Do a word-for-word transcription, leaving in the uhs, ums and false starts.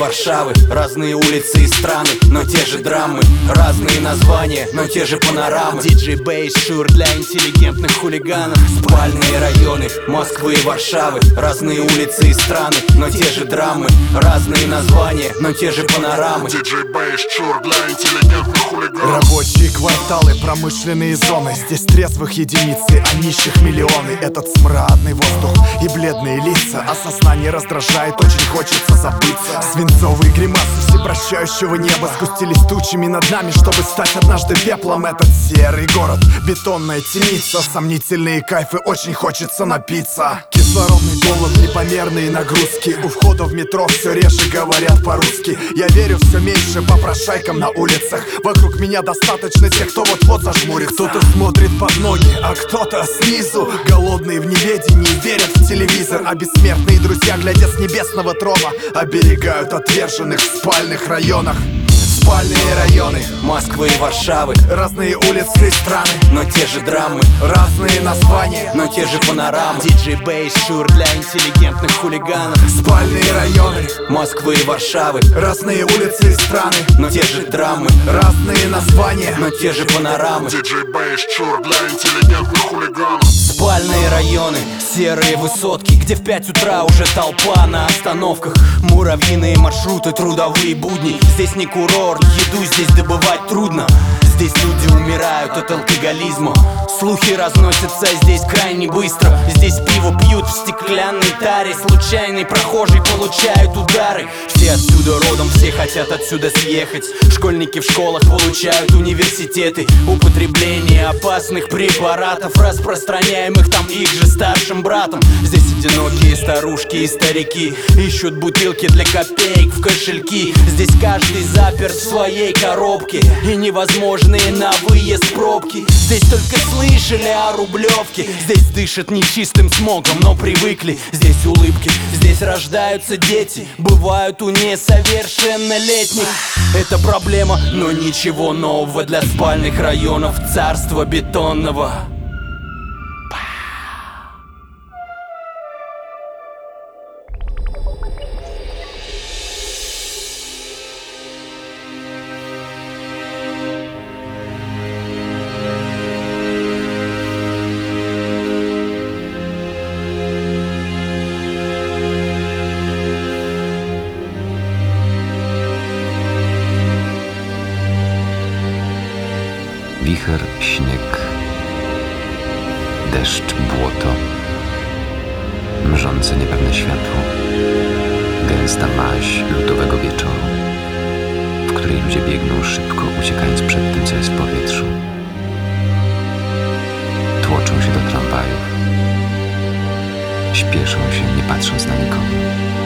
Варшавы. Разные улицы и страны, но те же драмы. Разные названия, но те же панорамы. Диджей Бейс Шур для интеллигентных хулиганов. Спальные районы Москвы и Варшавы. Разные улицы и страны, но те же драмы. Разные названия, но те же панорамы. Диджей Бейс Шур для интеллигентных хулиганов. Рабочие кварталы, промышленные зоны. Здесь трезвых единицы, а нищих миллионы. Этот смрадный воздух и бледные лица. Осознание раздражает, очень хочется забыться. Свинцовые гримасы всепрощающего неба сгустились тучами над нами, чтобы стать однажды пеплом. Этот серый город, бетонная темница. Сомнительные кайфы, очень хочется напиться. Кислородный голод, непомерные нагрузки. У входа в метро все реже говорят по-русски. Я верю все меньше попрошайкам на улицах. Вокруг меня достаточно тех, кто вот-вот зажмурится. Кто-то смотрит под ноги, а кто-то снизу. Голодные в неведении верят в телевизор. А бессмертные друзья, глядя с небесного трона, оберегают отверженных в спальных районах. Спальные районы Москвы и Варшавы. Разные улицы и страны, но те же драмы. разные названия, но те же панорамы. Диджей Бейс Шур для интеллигентных хулиганов. Спальные районы Москвы и Варшавы. разные улицы и страны, но те же драмы. разные названия, но те же панорамы. Диджей Бейс Шур для интеллигентных хулиганов. Спальные районы, серые высотки, где в пять утра уже толпа на остановках. Муравьиные маршруты, трудовые будни. Здесь не курорт, еду здесь добывать трудно. Здесь люди умирают от алкоголизма. Слухи разносятся здесь крайне быстро. Здесь пиво пьют в стеклянной таре. Случайные прохожие получают удары. Все отсюда родом, все хотят отсюда съехать. Школьники в школах получают университеты. Употребление опасных препаратов, распространяемых там их же старшим братом. Здесь одинокие старушки и старики ищут бутылки для копеек в кошельки. Здесь каждый заперт в своей коробке, и невозможные на выезд пробки. Здесь только слышали о Рублевке. Здесь дышат нечистым смогом, но привыкли. Здесь улыбки, здесь рождаются дети. Бывают у несовершеннолетних. Это проблема, но ничего нового для спальных районов царства бетонного. Wicher, śnieg, deszcz, błoto, mrzące niepewne światło, gęsta maź lutowego wieczoru, w której ludzie biegną szybko, uciekając przed tym, co jest w powietrzu. Tłoczą się do tramwajów, śpieszą się, nie patrząc na nikogo.